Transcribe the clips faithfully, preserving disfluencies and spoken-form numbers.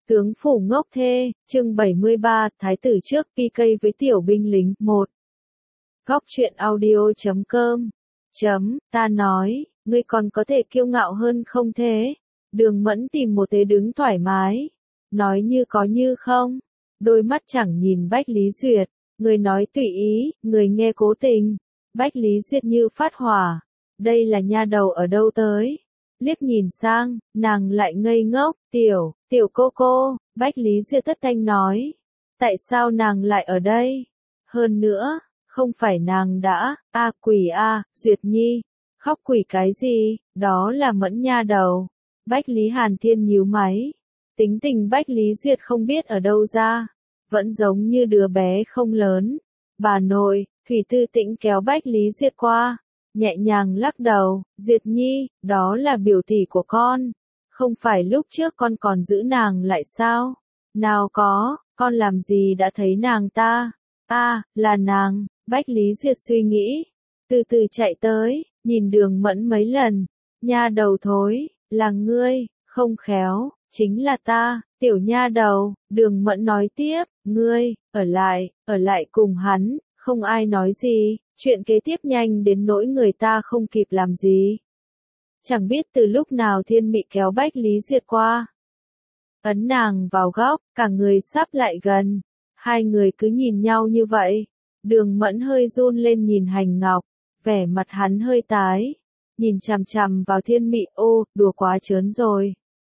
Tướng phủ ngốc thê, chương bảy mươi ba, Thái tử trước pê ca với tiểu binh lính, một. Góc truyện audio chấm com. Chấm, ta nói, ngươi còn có thể kiêu ngạo hơn không thế? Đường Mẫn tìm một thế đứng thoải mái. Nói như có như không. Đôi mắt chẳng nhìn Bách Lý Duyệt. Người nói tùy ý, người nghe cố tình. Bách Lý Duyệt như phát hỏa. Đây là nha đầu ở đâu tới? Liếc nhìn sang, nàng lại ngây ngốc, tiểu, tiểu cô cô, Bách Lý Duyệt thất thanh nói. Tại sao nàng lại ở đây? Hơn nữa, không phải nàng đã, a quỷ a, Duyệt Nhi, khóc quỷ cái gì, đó là Mẫn nha đầu. Bách Lý Hàn Thiên nhíu máy. Tính tình Bách Lý Duyệt không biết ở đâu ra, vẫn giống như đứa bé không lớn. Bà nội, Thủy Tư Tĩnh kéo Bách Lý Duyệt qua. Nhẹ nhàng lắc đầu, Duyệt Nhi, đó là biểu tỷ của con. Không phải lúc trước con còn giữ nàng lại sao? Nào có, con làm gì đã thấy nàng ta? A, là nàng, Bách Lý Duyệt suy nghĩ. Từ từ chạy tới, nhìn Đường Mẫn mấy lần. Nha đầu thối, là ngươi, không khéo, chính là ta, tiểu nha đầu. Đường Mẫn nói tiếp, ngươi, ở lại, ở lại cùng hắn, không ai nói gì. Chuyện kế tiếp nhanh đến nỗi người ta không kịp làm gì. Chẳng biết từ lúc nào Thiên Mị kéo Bách Lý Duyệt qua. Ấn nàng vào góc, cả người sắp lại gần. Hai người cứ nhìn nhau như vậy. Đường Mẫn hơi run lên nhìn Hành Ngọc. Vẻ mặt hắn hơi tái. Nhìn chằm chằm vào Thiên Mị, ô, đùa quá trớn rồi.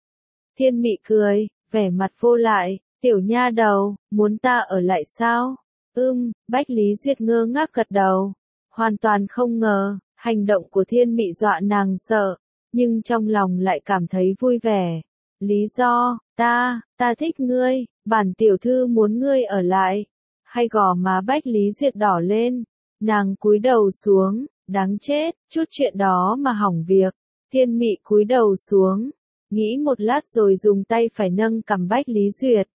Thiên Mị cười, vẻ mặt vô lại. Tiểu nha đầu, muốn ta ở lại sao? Ưm, Bách Lý Duyệt ngơ ngác gật đầu. Hoàn toàn không ngờ, hành động của Thiên Mị dọa nàng sợ, nhưng trong lòng lại cảm thấy vui vẻ. Lý do, ta, ta thích ngươi, bản tiểu thư muốn ngươi ở lại. Hay gò má Bách Lý Duyệt đỏ lên, nàng cúi đầu xuống, đáng chết, chút chuyện đó mà hỏng việc. Thiên Mị cúi đầu xuống, nghĩ một lát rồi dùng tay phải nâng cằm Bách Lý Duyệt.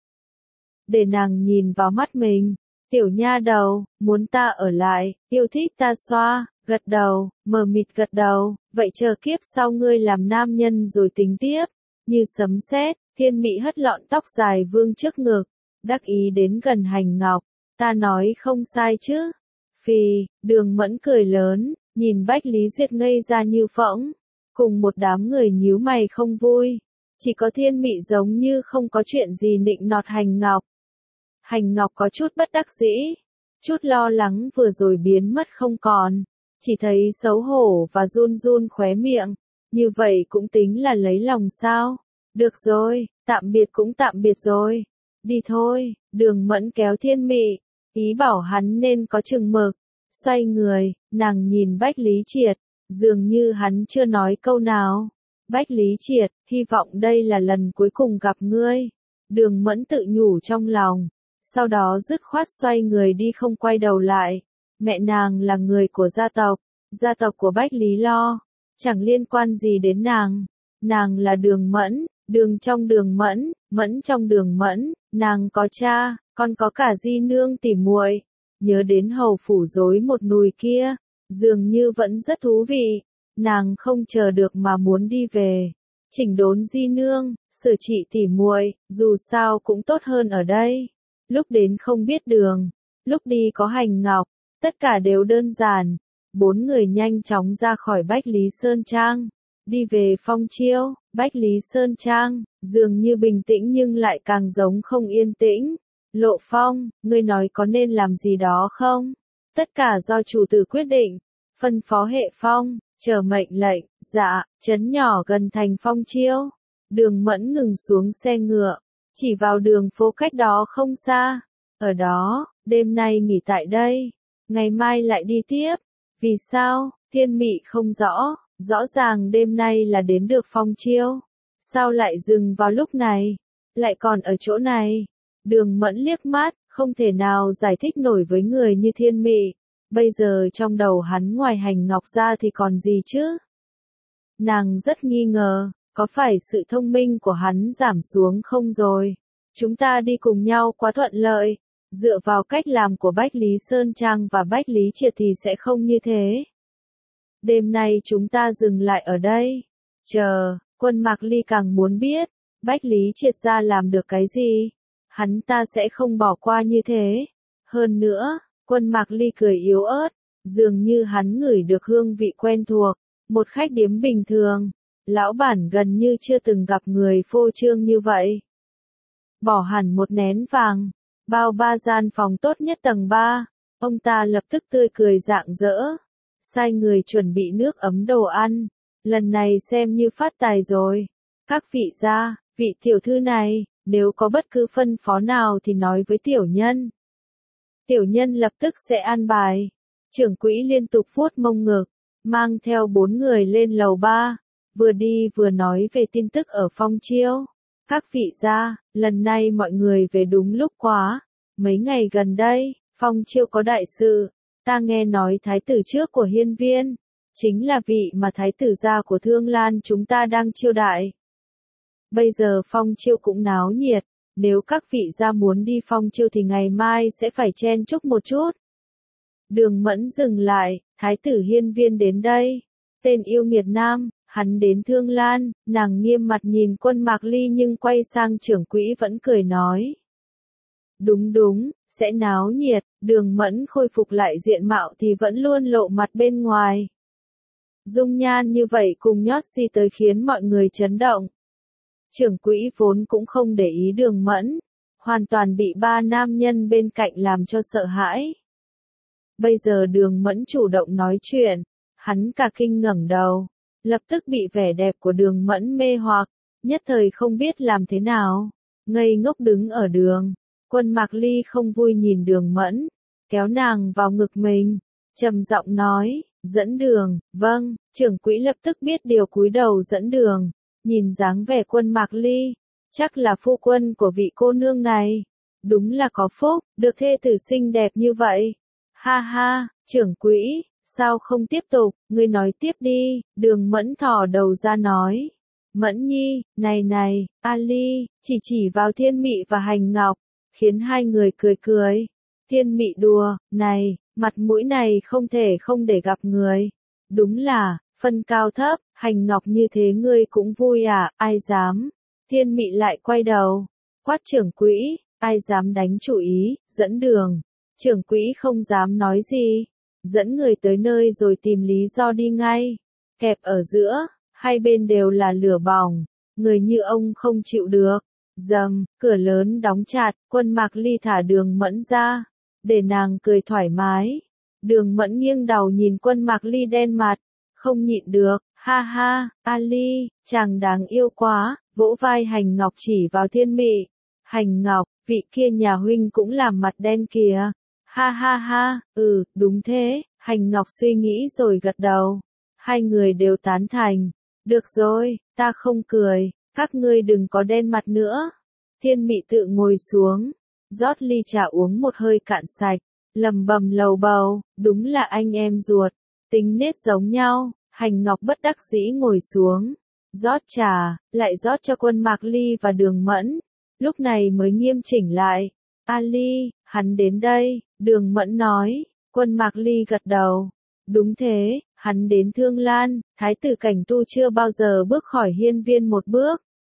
Để nàng nhìn vào mắt mình. Tiểu nha đầu, muốn ta ở lại, yêu thích ta xoa, gật đầu, mờ mịt gật đầu, vậy chờ kiếp sau ngươi làm nam nhân rồi tính tiếp. Như sấm sét, Thiên Mị hất lọn tóc dài vương trước ngực, đắc ý đến gần Hành Ngọc, ta nói không sai chứ. Phì, Đường Mẫn cười lớn, nhìn Bách Lý Duyệt ngây ra như phỗng, cùng một đám người nhíu mày không vui. Chỉ có Thiên Mị giống như không có chuyện gì nịnh nọt Hành Ngọc. Hành Ngọc có chút bất đắc dĩ, chút lo lắng vừa rồi biến mất không còn, chỉ thấy xấu hổ và run run khóe miệng, như vậy cũng tính là lấy lòng sao? Được rồi, tạm biệt cũng tạm biệt rồi, đi thôi. Đường Mẫn kéo Thiên Mị, ý bảo hắn nên có chừng mực, xoay người, nàng nhìn Bách Lý Triệt, dường như hắn chưa nói câu nào. Bách Lý Triệt, hy vọng đây là lần cuối cùng gặp ngươi. Đường Mẫn tự nhủ trong lòng. Sau đó dứt khoát xoay người đi không quay đầu lại. Mẹ nàng là người của gia tộc, gia tộc của Bách Lý Lo, chẳng liên quan gì đến nàng. Nàng là Đường Mẫn, Đường trong Đường Mẫn, Mẫn trong Đường Mẫn, nàng có cha, còn có cả di nương tỉ muội. Nhớ đến hầu phủ rối một nùi kia, dường như vẫn rất thú vị. Nàng không chờ được mà muốn đi về, chỉnh đốn di nương, sửa trị tỉ muội, dù sao cũng tốt hơn ở đây. Lúc đến không biết đường, lúc đi có Hành Ngọc, tất cả đều đơn giản. Bốn người nhanh chóng ra khỏi Bách Lý Sơn Trang, đi về Phong Chiêu. Bách Lý Sơn Trang, dường như bình tĩnh nhưng lại càng giống không yên tĩnh. Lộ Phong, ngươi nói có nên làm gì đó không? Tất cả do chủ tử quyết định. Phân phó Hệ Phong, chờ mệnh lệnh, dạ, trấn nhỏ gần thành Phong Chiêu. Đường Mẫn ngừng xuống xe ngựa. Chỉ vào đường phố cách đó không xa. Ở đó, đêm nay nghỉ tại đây. Ngày mai lại đi tiếp. Vì sao? Thiên Mị không rõ. Rõ ràng đêm nay là đến được Phong Chiêu. Sao lại dừng vào lúc này? Lại còn ở chỗ này? Đường Mẫn liếc mắt, không thể nào giải thích nổi với người như Thiên Mị. Bây giờ trong đầu hắn ngoài Hành Ngọc ra thì còn gì chứ? Nàng rất nghi ngờ. Có phải sự thông minh của hắn giảm xuống không rồi? Chúng ta đi cùng nhau quá thuận lợi. Dựa vào cách làm của Bách Lý Sơn Trang và Bách Lý Triệt thì sẽ không như thế. Đêm nay chúng ta dừng lại ở đây. Chờ, Quân Mạc Ly càng muốn biết. Bách Lý Triệt gia làm được cái gì? Hắn ta sẽ không bỏ qua như thế. Hơn nữa, Quân Mạc Ly cười yếu ớt, dường như hắn ngửi được hương vị quen thuộc, một khách điếm bình thường. Lão bản gần như chưa từng gặp người phô trương như vậy. Bỏ hẳn một nén vàng, bao ba gian phòng tốt nhất tầng ba, ông ta lập tức tươi cười rạng rỡ, sai người chuẩn bị nước ấm đồ ăn, lần này xem như phát tài rồi. Các vị gia, vị tiểu thư này, nếu có bất cứ phân phó nào thì nói với tiểu nhân. Tiểu nhân lập tức sẽ an bài. Trưởng quỹ liên tục vuốt mông ngực, mang theo bốn người lên lầu ba, vừa đi vừa nói về tin tức ở Phong Chiêu. Các vị gia, lần này mọi người về đúng lúc quá. Mấy ngày gần đây, Phong Chiêu có đại sự, ta nghe nói thái tử trước của Hiên Viên, chính là vị mà thái tử gia của Thương Lan chúng ta đang chiêu đại. Bây giờ Phong Chiêu cũng náo nhiệt, nếu các vị gia muốn đi Phong Chiêu thì ngày mai sẽ phải chen chúc một chút. Đường Mẫn dừng lại, thái tử Hiên Viên đến đây, tên yêu nghiệt nam. Hắn đến Thương Lan, nàng nghiêm mặt nhìn Quân Mạc Ly nhưng quay sang trưởng quỹ vẫn cười nói. Đúng đúng, sẽ náo nhiệt, Đường Mẫn khôi phục lại diện mạo thì vẫn luôn lộ mặt bên ngoài. Dung nhan như vậy cùng nhót gì tới khiến mọi người chấn động. Trưởng quỹ vốn cũng không để ý Đường Mẫn, hoàn toàn bị ba nam nhân bên cạnh làm cho sợ hãi. Bây giờ Đường Mẫn chủ động nói chuyện, hắn cả kinh ngẩng đầu. Lập tức bị vẻ đẹp của Đường Mẫn mê hoặc, nhất thời không biết làm thế nào, ngây ngốc đứng ở đường. Quân Mạc Ly không vui nhìn Đường Mẫn, kéo nàng vào ngực mình, trầm giọng nói, dẫn đường. Vâng. Trưởng quỹ lập tức biết điều cúi đầu dẫn đường, nhìn dáng vẻ Quân Mạc Ly, chắc là phu quân của vị cô nương này, đúng là có phúc, được thê tử xinh đẹp như vậy. Ha ha, trưởng quỹ. Sao không tiếp tục, ngươi nói tiếp đi, Đường Mẫn thò đầu ra nói. Mẫn nhi, này này, Ali, chỉ chỉ vào Thiên Mị và Hành Ngọc, khiến hai người cười cười. Thiên Mị đùa, này, mặt mũi này không thể không để gặp người. Đúng là, phân cao thấp, Hành Ngọc như thế ngươi cũng vui à, ai dám. Thiên Mị lại quay đầu, quát trưởng quỹ, ai dám đánh chủ ý, dẫn đường. Trưởng quỹ không dám nói gì. Dẫn người tới nơi rồi tìm lý do đi ngay. Kẹp ở giữa, hai bên đều là lửa bỏng, người như ông không chịu được. Dầm, cửa lớn đóng chặt, Quân Mạc Ly thả Đường Mẫn ra, để nàng cười thoải mái. Đường Mẫn nghiêng đầu nhìn Quân Mạc Ly đen mặt, không nhịn được, ha ha, Ali, chàng đáng yêu quá, vỗ vai Hành Ngọc chỉ vào Thiên Mị. Hành Ngọc, vị kia nhà huynh cũng làm mặt đen kìa. Ha ha ha, ừ, đúng thế, Hành Ngọc suy nghĩ rồi gật đầu. Hai người đều tán thành. Được rồi, ta không cười, các ngươi đừng có đen mặt nữa. Thiên Mị tự ngồi xuống, rót ly trà uống một hơi cạn sạch, lầm bầm lầu bầu, đúng là anh em ruột, tính nết giống nhau. Hành Ngọc bất đắc dĩ ngồi xuống, rót trà, lại rót cho Quân Mạc Ly và Đường Mẫn, lúc này mới nghiêm chỉnh lại. Ali, hắn đến đây, Đường Mẫn nói. Quân Mạc Ly gật đầu. Đúng thế, hắn đến Thương Lan, thái tử Cảnh Tu chưa bao giờ bước khỏi hiên viên một bước.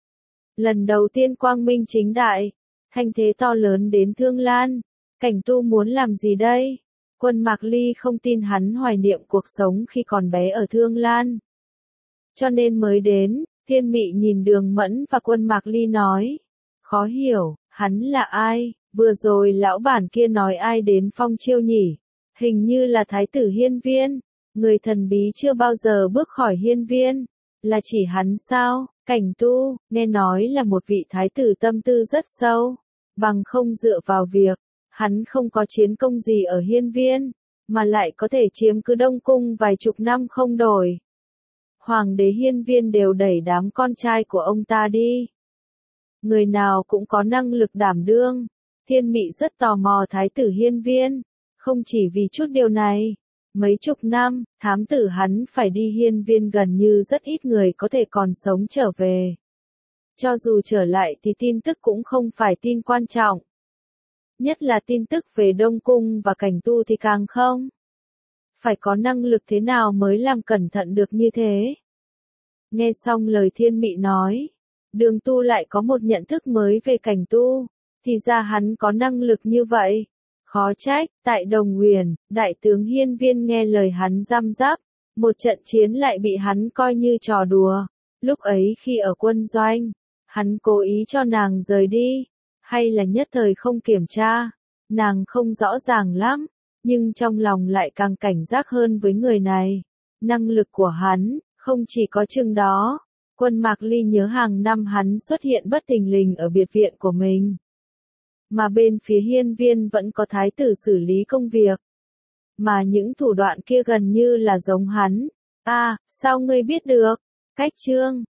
Lần đầu tiên quang minh chính đại, thanh thế to lớn đến Thương Lan. Cảnh Tu muốn làm gì đây? Quân Mạc Ly không tin hắn hoài niệm cuộc sống khi còn bé ở Thương Lan. Cho nên mới đến. Thiên Mị nhìn Đường Mẫn và Quân Mạc Ly nói. Khó hiểu, hắn là ai? Vừa rồi lão bản kia nói ai đến Phong Chiêu nhỉ? Hình như là thái tử Hiên Viên, người thần bí chưa bao giờ bước khỏi hiên viên. Là chỉ hắn sao? Cảnh Tu, nghe nói là một vị thái tử tâm tư rất sâu, bằng không dựa vào việc, hắn không có chiến công gì ở hiên viên, mà lại có thể chiếm cứ Đông Cung vài chục năm không đổi. Hoàng đế hiên viên đều đẩy đám con trai của ông ta đi. Người nào cũng có năng lực đảm đương. Thiên Mị rất tò mò thái tử hiên viên, không chỉ vì chút điều này. Mấy chục năm, thám tử hắn phải đi hiên viên gần như rất ít người có thể còn sống trở về. Cho dù trở lại thì tin tức cũng không phải tin quan trọng. Nhất là tin tức về Đông Cung và Cảnh Tu thì càng không. Phải có năng lực thế nào mới làm cẩn thận được như thế. Nghe xong lời Thiên Mị nói, Đường Tu lại có một nhận thức mới về cảnh tu, thì ra hắn có năng lực như vậy. Khó trách, tại Đồng Huyền, đại tướng Hiên Viên nghe lời hắn giam giáp, một trận chiến lại bị hắn coi như trò đùa. Lúc ấy khi ở quân doanh, hắn cố ý cho nàng rời đi, hay là nhất thời không kiểm tra, nàng không rõ ràng lắm, nhưng trong lòng lại càng cảnh giác hơn với người này. Năng lực của hắn, không chỉ có chừng đó, Quân Mạc Ly nhớ hàng năm hắn xuất hiện bất thình lình ở biệt viện của mình. Mà bên phía Hiên Viên vẫn có thái tử xử lý công việc. Mà những thủ đoạn kia gần như là giống hắn. À, sao ngươi biết được? Cách chương